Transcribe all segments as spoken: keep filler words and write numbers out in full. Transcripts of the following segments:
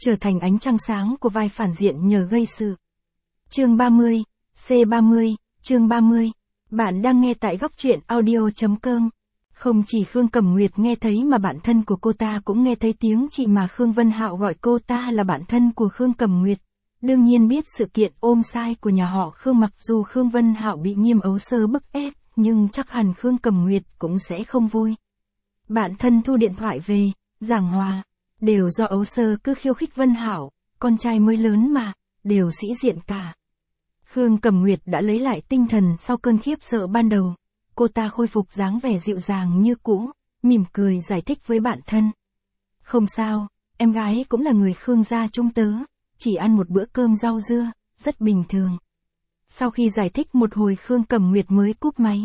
trở thành ánh trăng sáng của vai phản diện nhờ gây sự. Chương ba mươi, C ba mươi, chương ba mươi. Bạn đang nghe tại góc truyện audio chấm com. Không chỉ Khương Cẩm Nguyệt nghe thấy mà bạn thân của cô ta cũng nghe thấy tiếng chị mà Khương Vân Hạo gọi cô ta là bạn thân của Khương Cẩm Nguyệt. Đương nhiên biết sự kiện ôm sai của nhà họ Khương, mặc dù Khương Vân Hạo bị Nghiêm Ấu Sơ bức ép, nhưng chắc hẳn Khương Cẩm Nguyệt cũng sẽ không vui. Bạn thân thu điện thoại về, giảng hòa, đều do Ấu Sơ cứ khiêu khích Vân Hạo, con trai mới lớn mà, đều sĩ diện cả. Khương Cẩm Nguyệt đã lấy lại tinh thần sau cơn khiếp sợ ban đầu. Cô ta khôi phục dáng vẻ dịu dàng như cũ, mỉm cười giải thích với bạn thân. Không sao, em gái cũng là người Khương gia trung tớ, chỉ ăn một bữa cơm rau dưa, rất bình thường. Sau khi giải thích một hồi, Khương Cẩm Nguyệt mới cúp máy.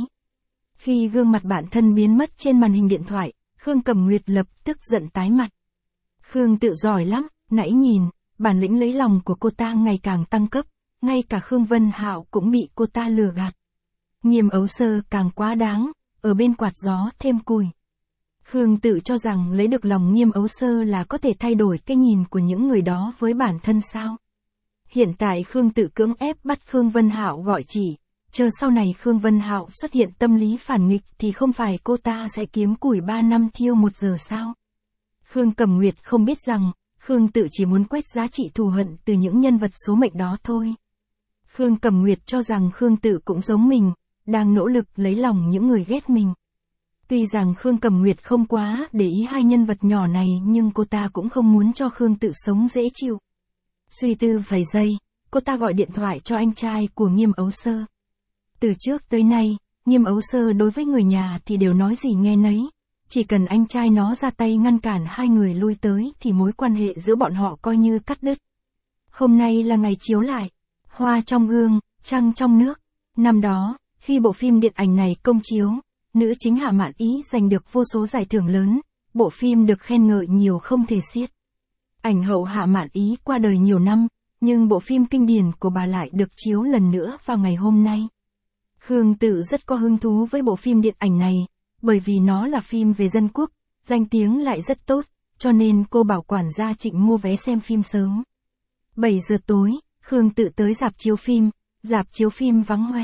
Khi gương mặt bạn thân biến mất trên màn hình điện thoại, Khương Cẩm Nguyệt lập tức giận tái mặt. Khương tự giỏi lắm, nãy nhìn, bản lĩnh lấy lòng của cô ta ngày càng tăng cấp, ngay cả Khương Vân Hạo cũng bị cô ta lừa gạt. Nghiêm Ấu Sơ càng quá đáng, ở bên quạt gió thêm củi. Khương tự cho rằng lấy được lòng Nghiêm Ấu Sơ là có thể thay đổi cái nhìn của những người đó với bản thân sao? Hiện tại Khương tự cưỡng ép bắt Khương Vân Hạo gọi chỉ, chờ sau này Khương Vân Hạo xuất hiện tâm lý phản nghịch thì không phải cô ta sẽ kiếm củi ba năm thiêu một giờ sao? Khương Cẩm Nguyệt không biết rằng, Khương tự chỉ muốn quét giá trị thù hận từ những nhân vật số mệnh đó thôi. Khương Cẩm Nguyệt cho rằng Khương tự cũng giống mình, đang nỗ lực lấy lòng những người ghét mình. Tuy rằng Khương Cẩm Nguyệt không quá để ý hai nhân vật nhỏ này, nhưng cô ta cũng không muốn cho Khương tự sống dễ chịu. Suy tư vài giây, cô ta gọi điện thoại cho anh trai của Nghiêm Ấu Sơ. Từ trước tới nay, Nghiêm Ấu Sơ đối với người nhà thì đều nói gì nghe nấy. Chỉ cần anh trai nó ra tay ngăn cản hai người lui tới thì mối quan hệ giữa bọn họ coi như cắt đứt. Hôm nay là ngày chiếu lại Hoa trong gương, trăng trong nước. Năm đó, khi bộ phim điện ảnh này công chiếu, nữ chính Hạ Mạn Ý giành được vô số giải thưởng lớn, bộ phim được khen ngợi nhiều không thể xiết. Ảnh hậu Hạ Mạn Ý qua đời nhiều năm, nhưng bộ phim kinh điển của bà lại được chiếu lần nữa vào ngày hôm nay. Khương tự rất có hứng thú với bộ phim điện ảnh này, bởi vì nó là phim về dân quốc, danh tiếng lại rất tốt, cho nên cô bảo quản gia Trịnh mua vé xem phim sớm. bảy giờ tối, Khương tự tới rạp chiếu phim, rạp chiếu phim vắng hoe.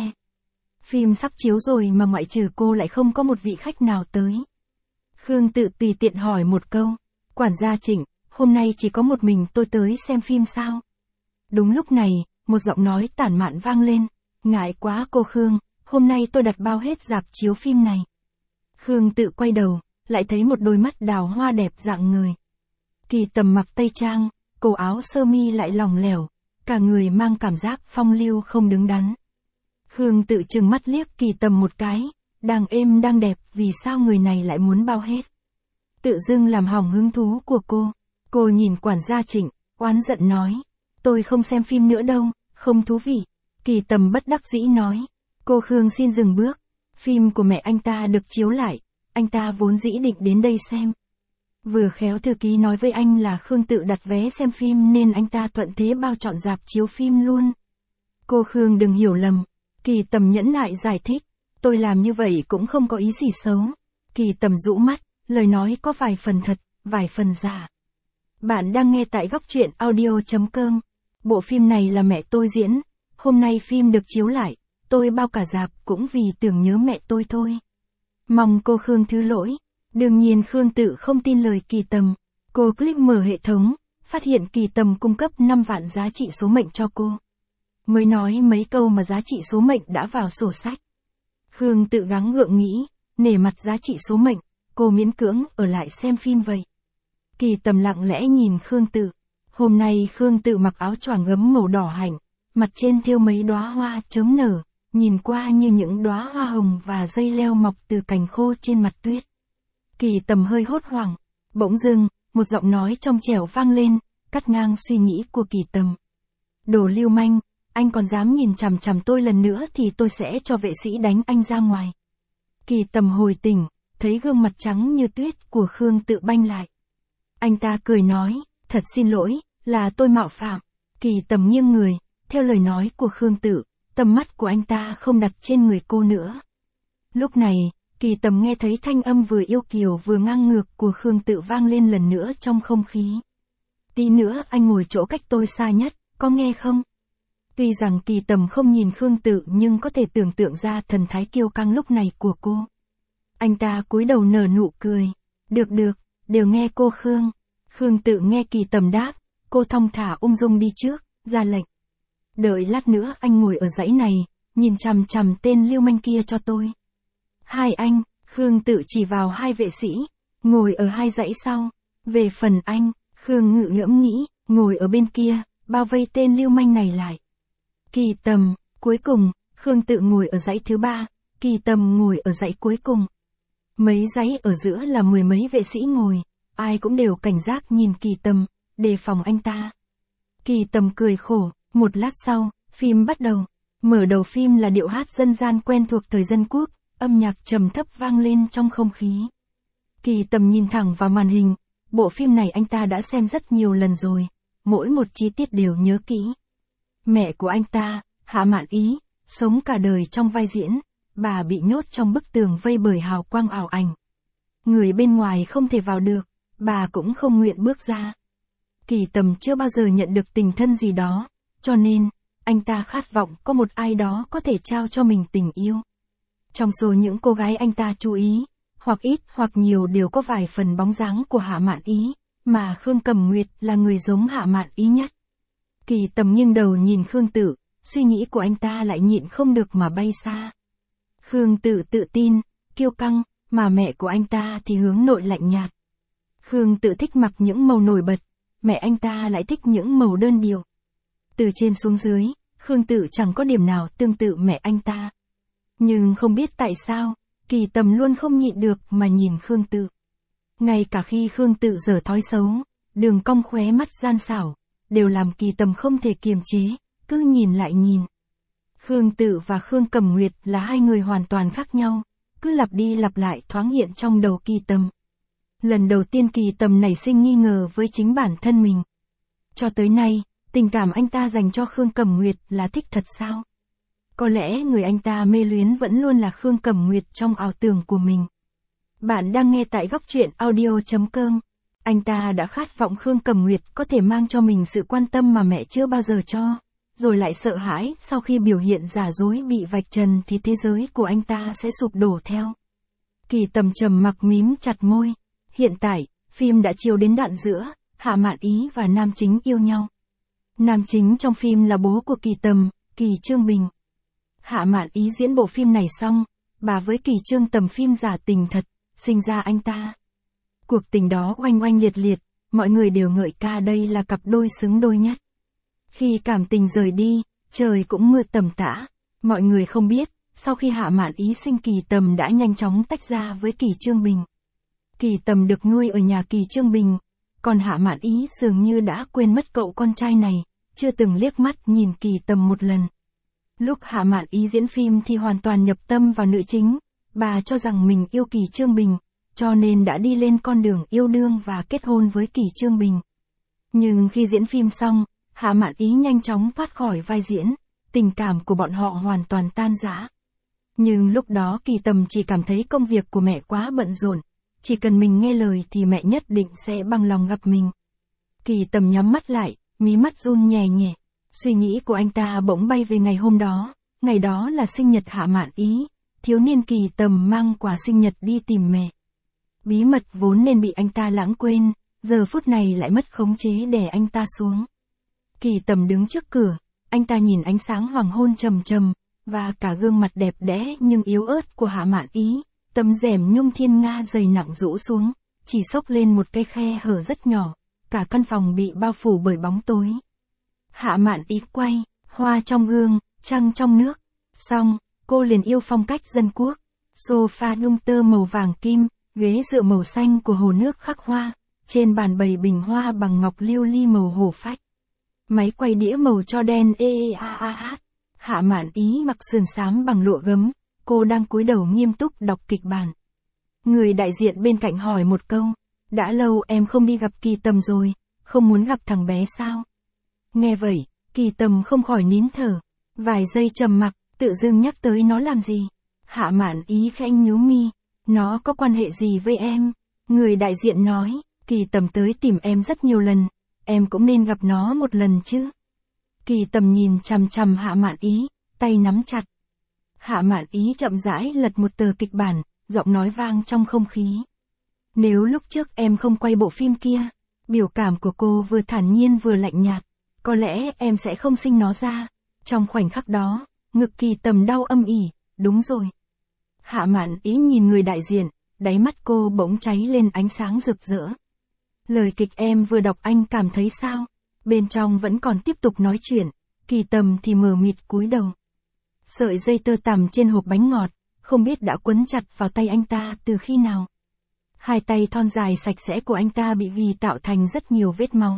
Phim sắp chiếu rồi mà ngoại trừ cô lại không có một vị khách nào tới. Khương tự tùy tiện hỏi một câu, quản gia Trịnh, hôm nay chỉ có một mình tôi tới xem phim sao? Đúng lúc này, một giọng nói tản mạn vang lên, ngại quá cô Khương, hôm nay tôi đặt bao hết rạp chiếu phim này. Khương tự quay đầu, lại thấy một đôi mắt đào hoa đẹp dạng người. Kỳ Tầm mặc tây trang, cổ áo sơ mi lại lỏng lẻo, cả người mang cảm giác phong lưu không đứng đắn. Khương tự trừng mắt liếc Kỳ Tầm một cái, đang êm đang đẹp, vì sao người này lại muốn bao hết? Tự dưng làm hỏng hứng thú của cô. Cô nhìn quản gia Trịnh, oán giận nói, tôi không xem phim nữa đâu, không thú vị. Kỳ Tầm bất đắc dĩ nói, cô Khương xin dừng bước, phim của mẹ anh ta được chiếu lại, anh ta vốn dĩ định đến đây xem. Vừa khéo thư ký nói với anh là Khương tự đặt vé xem phim nên anh ta thuận thế bao chọn rạp chiếu phim luôn. Cô Khương đừng hiểu lầm. Kỳ Tầm nhẫn nại giải thích, tôi làm như vậy cũng không có ý gì xấu. Kỳ Tầm rũ mắt, lời nói có vài phần thật, vài phần giả. Bạn đang nghe tại góc truyện audio chấm com. Bộ phim này là mẹ tôi diễn, hôm nay phim được chiếu lại, tôi bao cả rạp cũng vì tưởng nhớ mẹ tôi thôi. Mong cô Khương thứ lỗi. Đương nhiên Khương tự không tin lời Kỳ Tầm. Cô click mở hệ thống, phát hiện Kỳ Tầm cung cấp năm vạn giá trị số mệnh cho cô. Mới nói mấy câu mà giá trị số mệnh đã vào sổ sách. Khương tự gắng gượng nghĩ, nể mặt giá trị số mệnh, cô miễn cưỡng ở lại xem phim vậy. Kỳ Tầm lặng lẽ nhìn Khương tự. Hôm nay Khương tự mặc áo choàng gấm màu đỏ hạnh, mặt trên thêu mấy đóa hoa chớm nở, nhìn qua như những đóa hoa hồng và dây leo mọc từ cành khô trên mặt tuyết. Kỳ Tầm hơi hốt hoảng, bỗng dưng, một giọng nói trong trẻo vang lên, cắt ngang suy nghĩ của Kỳ Tầm. Đồ lưu manh, anh còn dám nhìn chằm chằm tôi lần nữa thì tôi sẽ cho vệ sĩ đánh anh ra ngoài. Kỳ Tầm hồi tỉnh, thấy gương mặt trắng như tuyết của Khương tự banh lại. Anh ta cười nói, thật xin lỗi, là tôi mạo phạm. Kỳ Tầm nghiêng người, theo lời nói của Khương tự, tầm mắt của anh ta không đặt trên người cô nữa. Lúc này, Kỳ Tầm nghe thấy thanh âm vừa yêu kiều vừa ngang ngược của Khương tự vang lên lần nữa trong không khí. Tí nữa anh ngồi chỗ cách tôi xa nhất, có nghe không? Tuy rằng Kỳ Tầm không nhìn Khương Tự nhưng có thể tưởng tượng ra thần thái kiêu căng lúc này của cô. Anh ta cúi đầu nở nụ cười. Được được, đều nghe cô Khương. Khương Tự nghe Kỳ Tầm đáp, cô thong thả ung dung đi trước, ra lệnh. Đợi lát nữa anh ngồi ở dãy này, nhìn chằm chằm tên lưu manh kia cho tôi. Hai anh, Khương Tự chỉ vào hai vệ sĩ, ngồi ở hai dãy sau. Về phần anh, Khương Ngự ngẫm nghĩ, ngồi ở bên kia, bao vây tên lưu manh này lại. Kỳ Tầm, cuối cùng, Khương Tự ngồi ở dãy thứ ba, Kỳ Tầm ngồi ở dãy cuối cùng. Mấy dãy ở giữa là mười mấy vệ sĩ ngồi, ai cũng đều cảnh giác nhìn Kỳ Tầm, đề phòng anh ta. Kỳ Tầm cười khổ, một lát sau, phim bắt đầu. Mở đầu phim là điệu hát dân gian quen thuộc thời dân quốc, âm nhạc trầm thấp vang lên trong không khí. Kỳ Tầm nhìn thẳng vào màn hình, bộ phim này anh ta đã xem rất nhiều lần rồi, mỗi một chi tiết đều nhớ kỹ. Mẹ của anh ta, Hạ Mạn Ý, sống cả đời trong vai diễn, bà bị nhốt trong bức tường vây bởi hào quang ảo ảnh. Người bên ngoài không thể vào được, bà cũng không nguyện bước ra. Kỳ Tầm chưa bao giờ nhận được tình thân gì đó, cho nên, anh ta khát vọng có một ai đó có thể trao cho mình tình yêu. Trong số những cô gái anh ta chú ý, hoặc ít hoặc nhiều đều có vài phần bóng dáng của Hạ Mạn Ý, mà Khương Cẩm Nguyệt là người giống Hạ Mạn Ý nhất. Kỳ Tầm nghiêng đầu nhìn Khương Tự, suy nghĩ của anh ta lại nhịn không được mà bay xa. Khương Tự tự tin, kiêu căng, mà mẹ của anh ta thì hướng nội lạnh nhạt. Khương Tự thích mặc những màu nổi bật, mẹ anh ta lại thích những màu đơn điệu. Từ trên xuống dưới, Khương Tự chẳng có điểm nào tương tự mẹ anh ta. Nhưng không biết tại sao, Kỳ Tầm luôn không nhịn được mà nhìn Khương Tự. Ngay cả khi Khương Tự dở thói xấu, đường cong khóe mắt gian xảo, đều làm Kỳ Tầm không thể kiềm chế, cứ nhìn lại nhìn. Khương Tự và Khương Cẩm Nguyệt là hai người hoàn toàn khác nhau, cứ lặp đi lặp lại thoáng hiện trong đầu Kỳ Tầm. Lần đầu tiên Kỳ Tầm nảy sinh nghi ngờ với chính bản thân mình. Cho tới nay, tình cảm anh ta dành cho Khương Cẩm Nguyệt là thích thật sao? Có lẽ người anh ta mê luyến vẫn luôn là Khương Cẩm Nguyệt trong ảo tưởng của mình. Bạn đang nghe tại góc truyện audio chấm com. Anh ta đã khát vọng Khương Cẩm Nguyệt có thể mang cho mình sự quan tâm mà mẹ chưa bao giờ cho, rồi lại sợ hãi sau khi biểu hiện giả dối bị vạch trần thì thế giới của anh ta sẽ sụp đổ theo. Kỳ Tầm trầm mặc mím chặt môi. Hiện tại, phim đã chiếu đến đoạn giữa, Hạ Mạn Ý và nam chính yêu nhau. Nam chính trong phim là bố của Kỳ Tầm, Kỳ Trương Bình. Hạ Mạn Ý diễn bộ phim này xong, bà với Kỳ Trương Tầm phim giả tình thật, sinh ra anh ta. Cuộc tình đó oanh oanh liệt liệt, mọi người đều ngợi ca đây là cặp đôi xứng đôi nhất. Khi cảm tình rời đi, trời cũng mưa tầm tã, mọi người không biết, sau khi Hạ Mạn Ý sinh Kỳ Tầm đã nhanh chóng tách ra với Kỳ Trương Bình. Kỳ Tầm được nuôi ở nhà Kỳ Trương Bình, còn Hạ Mạn Ý dường như đã quên mất cậu con trai này, chưa từng liếc mắt nhìn Kỳ Tầm một lần. Lúc Hạ Mạn Ý diễn phim thì hoàn toàn nhập tâm vào nữ chính, bà cho rằng mình yêu Kỳ Trương Bình, cho nên đã đi lên con đường yêu đương và kết hôn với Kỳ Trương Bình. Nhưng khi diễn phim xong, Hạ Mạn Ý nhanh chóng thoát khỏi vai diễn, tình cảm của bọn họ hoàn toàn tan rã. Nhưng lúc đó Kỳ Tầm chỉ cảm thấy công việc của mẹ quá bận rộn, chỉ cần mình nghe lời thì mẹ nhất định sẽ bằng lòng gặp mình. Kỳ Tầm nhắm mắt lại, mí mắt run nhẹ nhẹ. Suy nghĩ của anh ta bỗng bay về ngày hôm đó, ngày đó là sinh nhật Hạ Mạn Ý, thiếu niên Kỳ Tầm mang quà sinh nhật đi tìm mẹ. Bí mật vốn nên bị anh ta lãng quên, giờ phút này lại mất khống chế đè anh ta xuống. Kỳ Tầm đứng trước cửa, anh ta nhìn ánh sáng hoàng hôn trầm trầm, và cả gương mặt đẹp đẽ nhưng yếu ớt của Hạ Mạn Ý, tấm rèm nhung thiên nga dày nặng rũ xuống, chỉ xốc lên một cái khe hở rất nhỏ, cả căn phòng bị bao phủ bởi bóng tối. Hạ Mạn Ý quay, hoa trong gương, trăng trong nước. Xong, cô liền yêu phong cách dân quốc. Sofa nhung tơ màu vàng kim, ghế dựa màu xanh của hồ nước khắc hoa, trên bàn bày bình hoa bằng ngọc lưu ly màu hổ phách. Máy quay đĩa màu cho đen e e a a hát. Hạ Mạn Ý mặc sườn xám bằng lụa gấm, cô đang cúi đầu nghiêm túc đọc kịch bản. Người đại diện bên cạnh hỏi một câu, đã lâu em không đi gặp Kỳ Tầm rồi, không muốn gặp thằng bé sao? Nghe vậy, Kỳ Tầm không khỏi nín thở, vài giây trầm mặc, tự dưng nhắc tới nó làm gì? Hạ Mạn Ý khẽ nhíu mi, nó có quan hệ gì với em? Người đại diện nói, Kỳ Tầm tới tìm em rất nhiều lần, em cũng nên gặp nó một lần chứ. Kỳ Tầm nhìn chằm chằm Hạ Mạn Ý, tay nắm chặt. Hạ Mạn Ý chậm rãi lật một tờ kịch bản, giọng nói vang trong không khí. Nếu lúc trước em không quay bộ phim kia, biểu cảm của cô vừa thản nhiên vừa lạnh nhạt, có lẽ em sẽ không sinh nó ra. Trong khoảnh khắc đó, ngực Kỳ Tầm đau âm ỉ, đúng rồi. Hạ Mạn Ý nhìn người đại diện, đáy mắt cô bỗng cháy lên ánh sáng rực rỡ. Lời kịch em vừa đọc anh cảm thấy sao? Bên trong vẫn còn tiếp tục nói chuyện, Kỳ Tầm thì mờ mịt cúi đầu. Sợi dây tơ tằm trên hộp bánh ngọt, không biết đã quấn chặt vào tay anh ta từ khi nào. Hai tay thon dài sạch sẽ của anh ta bị ghi tạo thành rất nhiều vết máu.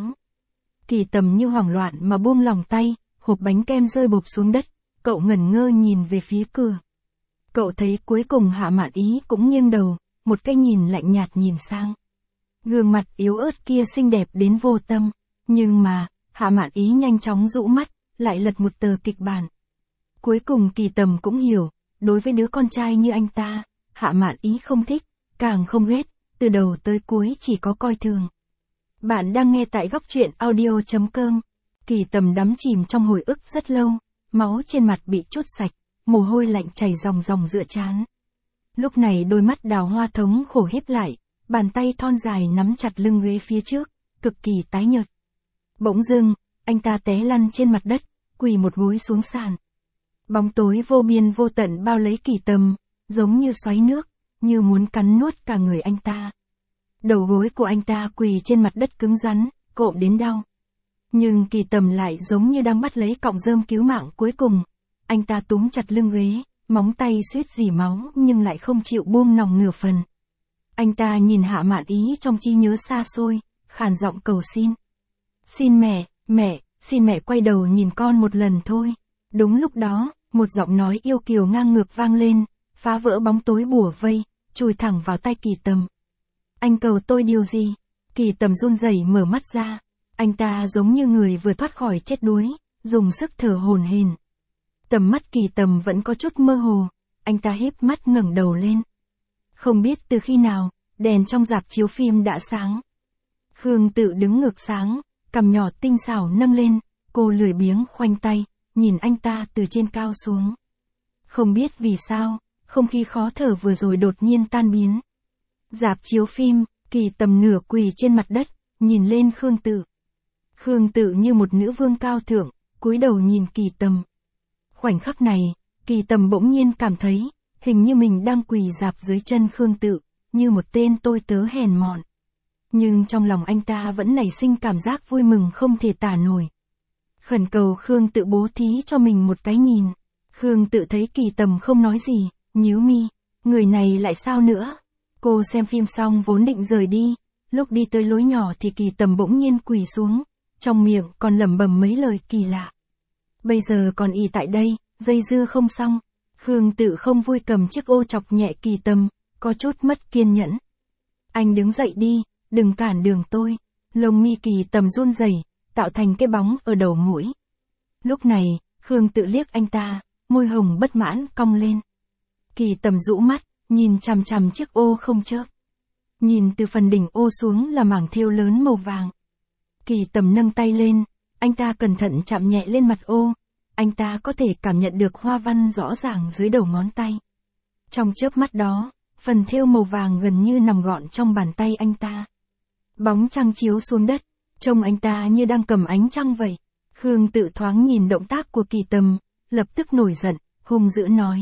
Kỳ Tầm như hoảng loạn mà buông lòng tay, hộp bánh kem rơi bộp xuống đất, cậu ngẩn ngơ nhìn về phía cửa. Cậu thấy cuối cùng Hạ Mạn Ý cũng nghiêng đầu, một cái nhìn lạnh nhạt nhìn sang. Gương mặt yếu ớt kia xinh đẹp đến vô tâm, nhưng mà, Hạ Mạn Ý nhanh chóng rũ mắt, lại lật một tờ kịch bản. Cuối cùng Kỳ Tầm cũng hiểu, đối với đứa con trai như anh ta, Hạ Mạn Ý không thích, càng không ghét, từ đầu tới cuối chỉ có coi thường. Bạn đang nghe tại góc truyện audio chấm com. Kỳ Tầm đắm chìm trong hồi ức rất lâu, máu trên mặt bị trút sạch, mồ hôi lạnh chảy ròng ròng giữa trán. Lúc này đôi mắt đào hoa thống khổ híp lại, bàn tay thon dài nắm chặt lưng ghế phía trước, cực kỳ tái nhợt. Bỗng dưng, anh ta té lăn trên mặt đất, quỳ một gối xuống sàn. Bóng tối vô biên vô tận bao lấy Kỳ Tầm, giống như xoáy nước, như muốn cắn nuốt cả người anh ta. Đầu gối của anh ta quỳ trên mặt đất cứng rắn, cộm đến đau. Nhưng Kỳ Tầm lại giống như đang bắt lấy cọng rơm cứu mạng cuối cùng. Anh ta túm chặt lưng ghế, móng tay suýt rỉ máu nhưng lại không chịu buông nòng nửa phần. Anh ta nhìn Hạ Mạn Ý trong trí nhớ xa xôi, khàn giọng cầu xin. Xin mẹ, mẹ, xin mẹ quay đầu nhìn con một lần thôi. Đúng lúc đó, một giọng nói yêu kiều ngang ngược vang lên, phá vỡ bóng tối bủa vây, chùi thẳng vào tai Kỳ Tầm. Anh cầu tôi điều gì? Kỳ Tầm run rẩy mở mắt ra. Anh ta giống như người vừa thoát khỏi chết đuối, dùng sức thở hổn hển. Tầm mắt Kỳ Tầm vẫn có chút mơ hồ, anh ta híp mắt ngẩng đầu lên. Không biết từ khi nào, đèn trong rạp chiếu phim đã sáng. Khương Tự đứng ngược sáng, cằm nhỏ tinh xảo nâng lên, cô lười biếng khoanh tay, nhìn anh ta từ trên cao xuống. Không biết vì sao, không khí khó thở vừa rồi đột nhiên tan biến. Rạp chiếu phim, Kỳ Tầm nửa quỳ trên mặt đất, nhìn lên Khương Tự. Khương Tự như một nữ vương cao thượng, cúi đầu nhìn Kỳ Tầm. Khoảnh khắc này, Kỳ Tầm bỗng nhiên cảm thấy, hình như mình đang quỳ rạp dưới chân Khương Tự, như một tên tôi tớ hèn mọn. Nhưng trong lòng anh ta vẫn nảy sinh cảm giác vui mừng không thể tả nổi. Khẩn cầu Khương Tự bố thí cho mình một cái nhìn. Khương Tự thấy Kỳ Tầm không nói gì, nhíu mi, người này lại sao nữa? Cô xem phim xong vốn định rời đi, lúc đi tới lối nhỏ thì Kỳ Tầm bỗng nhiên quỳ xuống, trong miệng còn lẩm bẩm mấy lời kỳ lạ. Bây giờ còn ì tại đây, dây dưa không xong. Khương Tự không vui cầm chiếc ô chọc nhẹ Kỳ Tầm, có chút mất kiên nhẫn. Anh đứng dậy đi, đừng cản đường tôi. Lông mi Kỳ Tầm run rẩy, tạo thành cái bóng ở đầu mũi. Lúc này, Khương Tự liếc anh ta, môi hồng bất mãn cong lên. Kỳ Tầm rũ mắt, nhìn chằm chằm chiếc ô không chớp. Nhìn từ phần đỉnh ô xuống là mảng thêu lớn màu vàng. Kỳ Tầm nâng tay lên, anh ta cẩn thận chạm nhẹ lên mặt ô. Anh ta có thể cảm nhận được hoa văn rõ ràng dưới đầu ngón tay. Trong chớp mắt đó, phần thêu màu vàng gần như nằm gọn trong bàn tay anh ta. Bóng trăng chiếu xuống đất, trông anh ta như đang cầm ánh trăng vậy. Khương Tự thoáng nhìn động tác của Kỳ Tầm, lập tức nổi giận, hung dữ nói.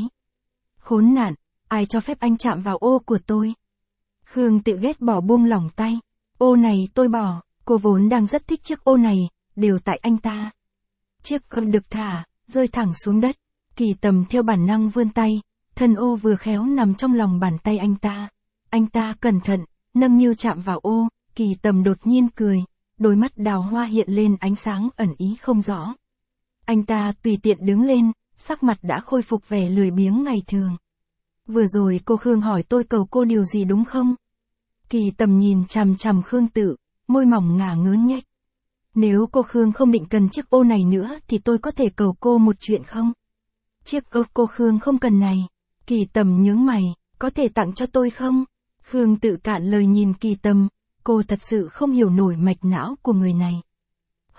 Khốn nạn, ai cho phép anh chạm vào ô của tôi? Khương Tự ghét bỏ buông lỏng tay. Ô này tôi bỏ, cô vốn đang rất thích chiếc ô này, đều tại anh ta. Chiếc ô được thả, rơi thẳng xuống đất. Kỳ Tầm theo bản năng vươn tay, thân ô vừa khéo nằm trong lòng bàn tay anh ta. Anh ta cẩn thận, nâng niu chạm vào ô, Kỳ Tầm đột nhiên cười, đôi mắt đào hoa hiện lên ánh sáng ẩn ý không rõ. Anh ta tùy tiện đứng lên, sắc mặt đã khôi phục vẻ lười biếng ngày thường. Vừa rồi cô Khương hỏi tôi cầu cô điều gì đúng không? Kỳ Tầm nhìn chằm chằm Khương Tự, môi mỏng ngả ngớn nhếch. Nếu cô Khương không định cần chiếc ô này nữa thì tôi có thể cầu cô một chuyện không? Chiếc ô cô Khương không cần này. Kỳ Tầm nhướng mày, có thể tặng cho tôi không? Khương Tự cạn lời nhìn Kỳ Tầm, cô thật sự không hiểu nổi mạch não của người này.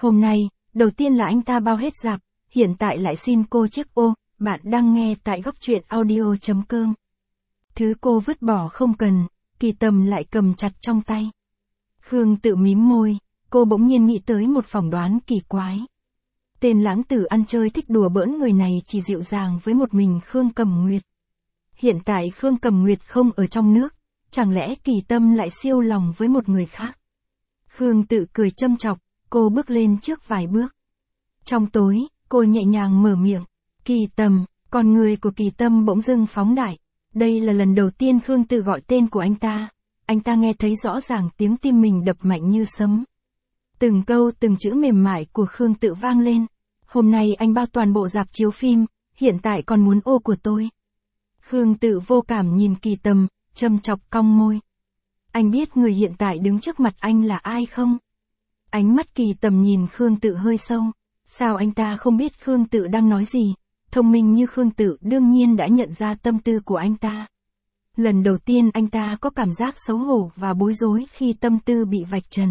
Hôm nay, đầu tiên là anh ta bao hết rạp, hiện tại lại xin cô chiếc ô, bạn đang nghe tại góc truyện audio chấm com. Thứ cô vứt bỏ không cần, Kỳ Tầm lại cầm chặt trong tay. Khương Tự mím môi, cô bỗng nhiên nghĩ tới một phỏng đoán kỳ quái. Tên lãng tử ăn chơi thích đùa bỡn người này chỉ dịu dàng với một mình Khương Cẩm Nguyệt. Hiện tại Khương Cẩm Nguyệt không ở trong nước, chẳng lẽ Kỳ Tâm lại siêu lòng với một người khác? Khương Tự cười châm chọc, cô bước lên trước vài bước. Trong tối, cô nhẹ nhàng mở miệng, Kỳ Tâm, con người của Kỳ Tâm bỗng dưng phóng đại. Đây là lần đầu tiên Khương Tự gọi tên của anh ta, anh ta nghe thấy rõ ràng tiếng tim mình đập mạnh như sấm. Từng câu từng chữ mềm mại của Khương Tự vang lên. Hôm nay anh bao toàn bộ rạp chiếu phim, hiện tại còn muốn ô của tôi. Khương Tự vô cảm nhìn Kỳ Tâm, châm chọc cong môi. Anh biết người hiện tại đứng trước mặt anh là ai không? Ánh mắt Kỳ Tâm nhìn Khương Tự hơi sâu. Sao anh ta không biết Khương Tự đang nói gì? Thông minh như Khương Tự đương nhiên đã nhận ra tâm tư của anh ta. Lần đầu tiên anh ta có cảm giác xấu hổ và bối rối khi tâm tư bị vạch trần.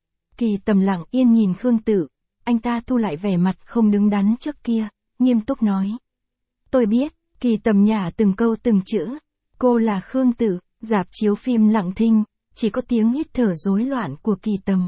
Kỳ Tâm lặng yên nhìn Khương Tự, anh ta thu lại vẻ mặt không đứng đắn trước kia, nghiêm túc nói. Tôi biết, Kỳ Tâm nhả từng câu từng chữ. Cô là Khương Tự, rạp chiếu phim lặng thinh, chỉ có tiếng hít thở rối loạn của Kỳ Tâm.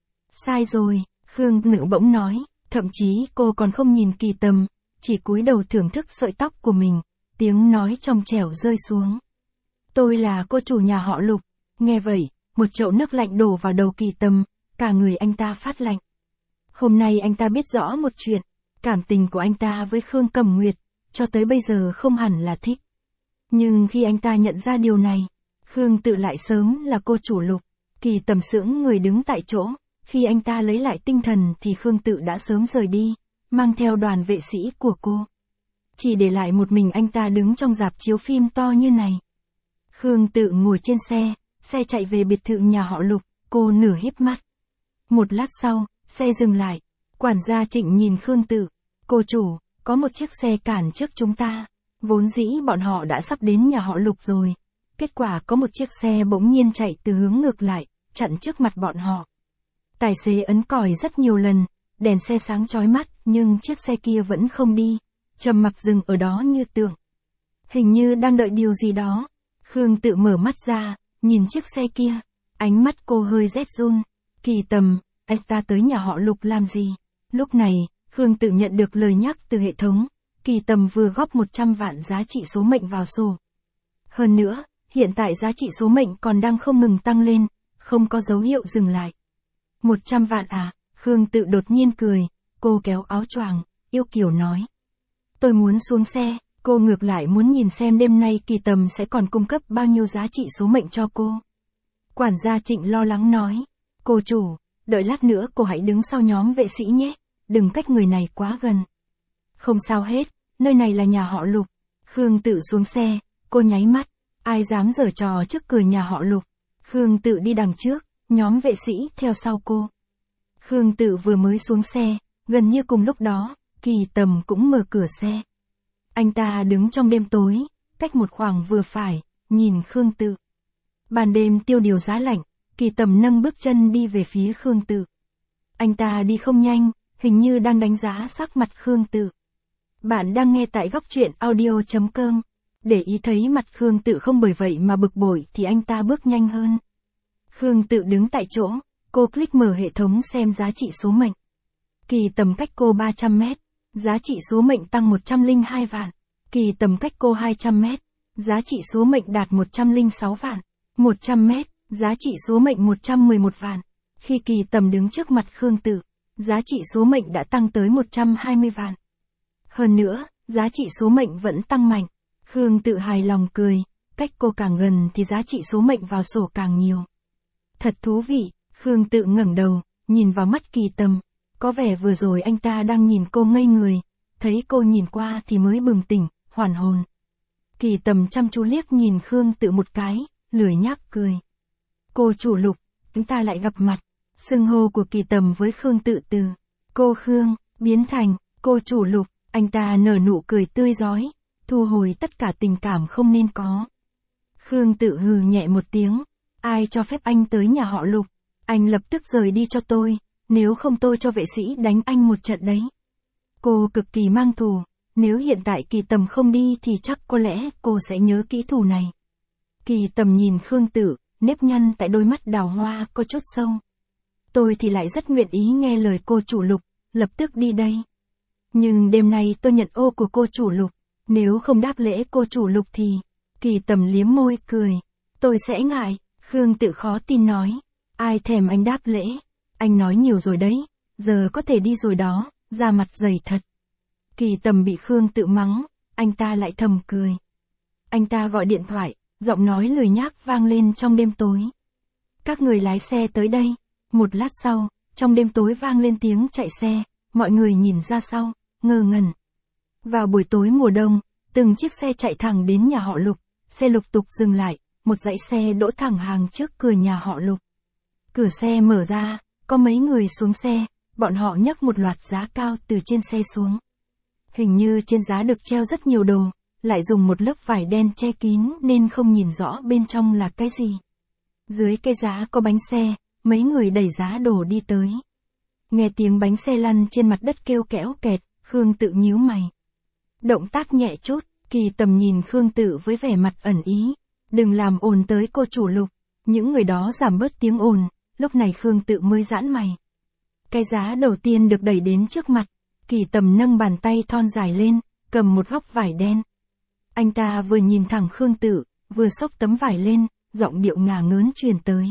Sai rồi, Khương Tự bỗng nói, thậm chí cô còn không nhìn Kỳ Tâm, chỉ cúi đầu thưởng thức sợi tóc của mình, tiếng nói trong trẻo rơi xuống. Tôi là cô chủ nhà họ Lục. Nghe vậy, một chậu nước lạnh đổ vào đầu Kỳ Tâm, cả người anh ta phát lạnh. Hôm nay anh ta biết rõ một chuyện, cảm tình của anh ta với Khương Cẩm Nguyệt, cho tới bây giờ không hẳn là thích. Nhưng khi anh ta nhận ra điều này, Khương Tự lại sớm là cô chủ Lục. Kỳ Tâm sững người đứng tại chỗ, khi anh ta lấy lại tinh thần thì Khương Tự đã sớm rời đi, mang theo đoàn vệ sĩ của cô. Chỉ để lại một mình anh ta đứng trong rạp chiếu phim to như này. Khương Tự ngồi trên xe, xe chạy về biệt thự nhà họ Lục, cô nửa híp mắt. Một lát sau, xe dừng lại, quản gia Trịnh nhìn Khương Tự, cô chủ, có một chiếc xe cản trước chúng ta. Vốn dĩ bọn họ đã sắp đến nhà họ Lục rồi. Kết quả có một chiếc xe bỗng nhiên chạy từ hướng ngược lại, chặn trước mặt bọn họ. Tài xế ấn còi rất nhiều lần, đèn xe sáng chói mắt, nhưng chiếc xe kia vẫn không đi, trầm mặc dừng ở đó như tượng. Hình như đang đợi điều gì đó. Khương Tự mở mắt ra, nhìn chiếc xe kia, ánh mắt cô hơi rét run. Kỳ Tâm, anh ta tới nhà họ Lục làm gì? Lúc này, Khương Tự nhận được lời nhắc từ hệ thống, Kỳ Tâm vừa góp một trăm vạn giá trị số mệnh vào sổ. Hơn nữa, hiện tại giá trị số mệnh còn đang không ngừng tăng lên, không có dấu hiệu dừng lại. một trăm vạn à? Khương Tự đột nhiên cười, cô kéo áo choàng, yêu kiều nói. Tôi muốn xuống xe, cô ngược lại muốn nhìn xem đêm nay Kỳ Tâm sẽ còn cung cấp bao nhiêu giá trị số mệnh cho cô. Quản gia Trịnh lo lắng nói, cô chủ, đợi lát nữa cô hãy đứng sau nhóm vệ sĩ nhé, đừng cách người này quá gần. Không sao hết, nơi này là nhà họ Lục. Khương Tự xuống xe, cô nháy mắt, ai dám giở trò trước cửa nhà họ Lục. Khương Tự đi đằng trước, nhóm vệ sĩ theo sau cô. Khương Tự vừa mới xuống xe, gần như cùng lúc đó, Kỳ Tâm cũng mở cửa xe. Anh ta đứng trong đêm tối, cách một khoảng vừa phải, nhìn Khương Tự. Ban đêm tiêu điều giá lạnh, Kỳ Tâm nâng bước chân đi về phía Khương Tự. Anh ta đi không nhanh, hình như đang đánh giá sắc mặt Khương Tự. Bạn đang nghe tại góc truyện audio chấm com. Để ý thấy mặt Khương Tự không bởi vậy mà bực bội thì anh ta bước nhanh hơn. Khương Tự đứng tại chỗ, cô click mở hệ thống xem giá trị số mệnh. Kỳ Tâm cách cô ba trăm mét, giá trị số mệnh tăng một trăm lẻ hai vạn. Kỳ Tâm cách cô hai trăm mét, giá trị số mệnh đạt một trăm lẻ sáu vạn. một trăm mét, giá trị số mệnh một trăm mười một vạn. Khi Kỳ Tâm đứng trước mặt Khương Tự, giá trị số mệnh đã tăng tới một trăm hai mươi vạn. Hơn nữa, giá trị số mệnh vẫn tăng mạnh. Khương Tự hài lòng cười, cách cô càng gần thì giá trị số mệnh vào sổ càng nhiều. Thật thú vị, Khương Tự ngẩng đầu, nhìn vào mắt Kỳ Tâm. Có vẻ vừa rồi anh ta đang nhìn cô ngây người, thấy cô nhìn qua thì mới bừng tỉnh, hoàn hồn. Kỳ Tâm chăm chú liếc nhìn Khương Tự một cái, lười nhác cười. Cô chủ Lục, chúng ta lại gặp mặt. Xưng hô của Kỳ Tâm với Khương Tự từ cô Khương, biến thành cô chủ Lục, anh ta nở nụ cười tươi rói, thu hồi tất cả tình cảm không nên có. Khương Tự hừ nhẹ một tiếng, ai cho phép anh tới nhà họ Lục, anh lập tức rời đi cho tôi, nếu không tôi cho vệ sĩ đánh anh một trận đấy. Cô cực kỳ mang thù, nếu hiện tại Kỳ Tầm không đi thì chắc có lẽ cô sẽ nhớ kỹ thù này. Kỳ Tầm nhìn Khương Tự, nếp nhăn tại đôi mắt đào hoa có chút sâu. Tôi thì lại rất nguyện ý nghe lời cô chủ Lục, lập tức đi đây. Nhưng đêm nay tôi nhận ô của cô chủ Lục, nếu không đáp lễ cô chủ Lục thì... Kỳ Tầm liếm môi cười. Tôi sẽ ngại. Khương Tự khó tin nói. Ai thèm anh đáp lễ. Anh nói nhiều rồi đấy. Giờ có thể đi rồi đó. Da mặt dày thật. Kỳ Tầm bị Khương Tự mắng. Anh ta lại thầm cười. Anh ta gọi điện thoại. Giọng nói lười nhác vang lên trong đêm tối. Các người lái xe tới đây. Một lát sau, trong đêm tối vang lên tiếng chạy xe. Mọi người nhìn ra sau, ngơ ngẩn. Vào buổi tối mùa đông, từng chiếc xe chạy thẳng đến nhà họ Lục. Xe lục tục dừng lại, một dãy xe đỗ thẳng hàng trước cửa nhà họ Lục. Cửa xe mở ra, có mấy người xuống xe, bọn họ nhấc một loạt giá cao từ trên xe xuống. Hình như trên giá được treo rất nhiều đồ, lại dùng một lớp vải đen che kín nên không nhìn rõ bên trong là cái gì. Dưới cái giá có bánh xe, mấy người đẩy giá đồ đi tới. Nghe tiếng bánh xe lăn trên mặt đất kêu kẽo kẹt, Khương Tự nhíu mày. Động tác nhẹ chút. Kỳ Tầm nhìn Khương Tự với vẻ mặt ẩn ý. Đừng làm ồn tới cô chủ Lục. Những người đó giảm bớt tiếng ồn. Lúc này Khương Tự mới giãn mày. Cái giá đầu tiên được đẩy đến trước mặt. Kỳ Tầm nâng bàn tay thon dài lên, cầm một góc vải đen. Anh ta vừa nhìn thẳng Khương Tự, vừa xốc tấm vải lên, giọng điệu ngả ngớn truyền tới.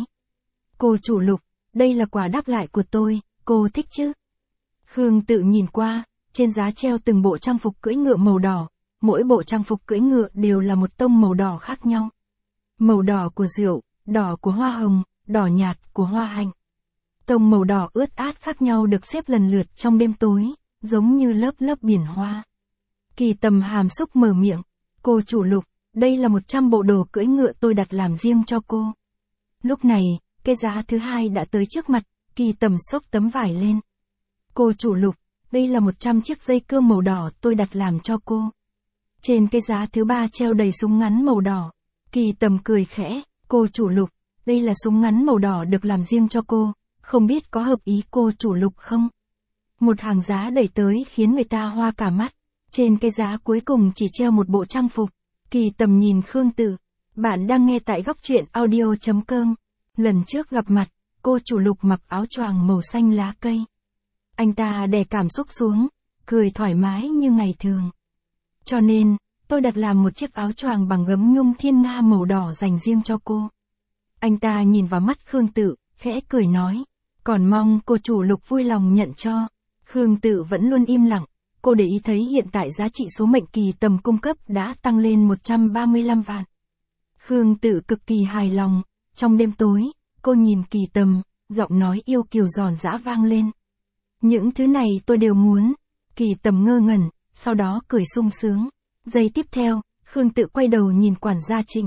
Cô chủ Lục, đây là quà đáp lại của tôi, cô thích chứ? Khương Tự nhìn qua, trên giá treo từng bộ trang phục cưỡi ngựa màu đỏ. Mỗi bộ trang phục cưỡi ngựa đều là một tông màu đỏ khác nhau. Màu đỏ của rượu, đỏ của hoa hồng, đỏ nhạt của hoa hạnh. Tông màu đỏ ướt át khác nhau được xếp lần lượt trong đêm tối, giống như lớp lớp biển hoa. Kỳ Tầm hàm xúc mở miệng. Cô chủ Lục, đây là một trăm bộ đồ cưỡi ngựa tôi đặt làm riêng cho cô. Lúc này, cái giá thứ hai đã tới trước mặt, Kỳ Tầm xốc tấm vải lên. Cô chủ Lục, đây là một trăm chiếc dây cương màu đỏ tôi đặt làm cho cô. Trên cái giá thứ ba treo đầy súng ngắn màu đỏ. Kỳ Tầm cười khẽ, cô chủ Lục, đây là súng ngắn màu đỏ được làm riêng cho cô, không biết có hợp ý cô chủ Lục không? Một hàng giá đẩy tới khiến người ta hoa cả mắt. Trên cái giá cuối cùng chỉ treo một bộ trang phục. Kỳ Tầm nhìn Khương Tự. Bạn đang nghe tại góc truyện audio chấm com. Lần trước gặp mặt, cô chủ Lục mặc áo choàng màu xanh lá cây. Anh ta đè cảm xúc xuống, cười thoải mái như ngày thường. Cho nên, tôi đặt làm một chiếc áo choàng bằng gấm nhung thiên nga màu đỏ dành riêng cho cô. Anh ta nhìn vào mắt Khương Tự, khẽ cười nói. Còn mong cô chủ Lục vui lòng nhận cho. Khương Tự vẫn luôn im lặng. Cô để ý thấy hiện tại giá trị số mệnh Kỳ Tầm cung cấp đã tăng lên một trăm ba mươi lăm vạn. Khương Tự cực kỳ hài lòng. Trong đêm tối, cô nhìn Kỳ Tầm, giọng nói yêu kiều giòn giã vang lên. Những thứ này tôi đều muốn. Kỳ Tầm ngơ ngẩn, sau đó cười sung sướng. Giây tiếp theo, Khương Tự quay đầu nhìn quản gia Trịnh.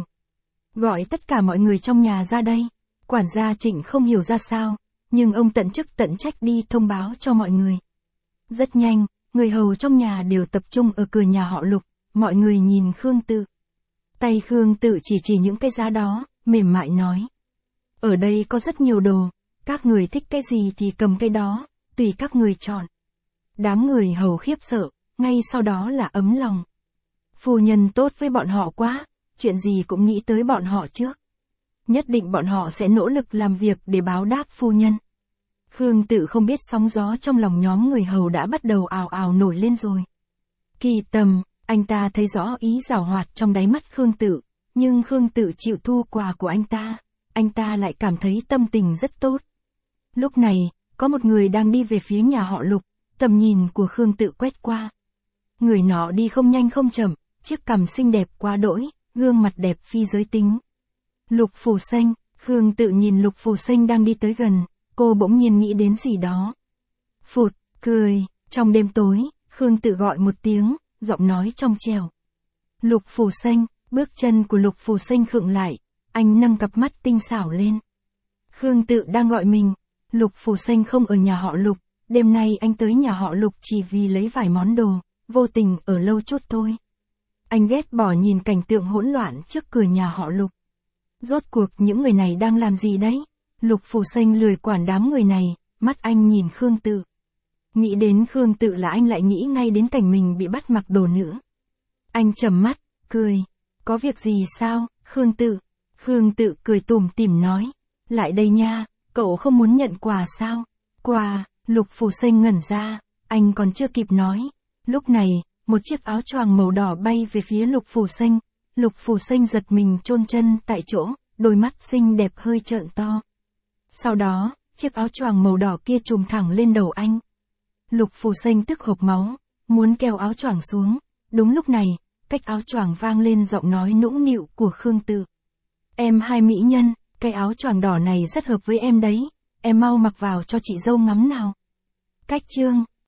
Gọi tất cả mọi người trong nhà ra đây. Quản gia Trịnh không hiểu ra sao, nhưng ông tận chức tận trách đi thông báo cho mọi người. Rất nhanh, người hầu trong nhà đều tập trung ở cửa nhà họ Lục, mọi người nhìn Khương Tự. Tay Khương Tự chỉ chỉ những cái giá đó, mềm mại nói. Ở đây có rất nhiều đồ, các người thích cái gì thì cầm cái đó, tùy các người chọn. Đám người hầu khiếp sợ, ngay sau đó là ấm lòng. Phu nhân tốt với bọn họ quá, chuyện gì cũng nghĩ tới bọn họ trước. Nhất định bọn họ sẽ nỗ lực làm việc để báo đáp phu nhân. Khương Tự không biết sóng gió trong lòng nhóm người hầu đã bắt đầu ào ào nổi lên rồi. Kỳ Tầm, anh ta thấy rõ ý giảo hoạt trong đáy mắt Khương Tự, nhưng Khương Tự chịu thu quà của anh ta, anh ta lại cảm thấy tâm tình rất tốt. Lúc này, có một người đang đi về phía nhà họ Lục, tầm nhìn của Khương Tự quét qua. Người nọ đi không nhanh không chậm, chiếc cằm xinh đẹp quá đỗi, gương mặt đẹp phi giới tính. Lục Phù Sinh, Khương Tự nhìn Lục Phù Sinh đang đi tới gần, cô bỗng nhiên nghĩ đến gì đó. Phụt, cười, trong đêm tối, Khương Tự gọi một tiếng, giọng nói trong trẻo. Lục Phù Sinh, bước chân của Lục Phù Sinh khựng lại, anh nâng cặp mắt tinh xảo lên. Khương Tự đang gọi mình, Lục Phù Sinh không ở nhà họ Lục, đêm nay anh tới nhà họ Lục chỉ vì lấy vài món đồ, vô tình ở lâu chút thôi. Anh ghét bỏ nhìn cảnh tượng hỗn loạn trước cửa nhà họ Lục. Rốt cuộc những người này đang làm gì đấy? Lục Phù Sinh lười quản đám người này, mắt anh nhìn Khương Tự. Nghĩ đến Khương Tự là anh lại nghĩ ngay đến cảnh mình bị bắt mặc đồ nữ. Anh trầm mắt, cười. Có việc gì sao, Khương Tự? Khương Tự cười tủm tỉm nói. Lại đây nha, cậu không muốn nhận quà sao? Quà, Lục Phù Sinh ngẩn ra, anh còn chưa kịp nói. Lúc này, một chiếc áo choàng màu đỏ bay về phía Lục Phù Sinh. Lục Phù Sinh giật mình chôn chân tại chỗ, đôi mắt xinh đẹp hơi trợn to. Sau đó, chiếc áo choàng màu đỏ kia trùm thẳng lên đầu anh. Lục Phù Sinh tức hộc máu, muốn kéo áo choàng xuống. Đúng lúc này, cách áo choàng vang lên giọng nói nũng nịu của Khương Tự. Em hai mỹ nhân, cái áo choàng đỏ này rất hợp với em đấy, em mau mặc vào cho chị dâu ngắm nào. Cách chương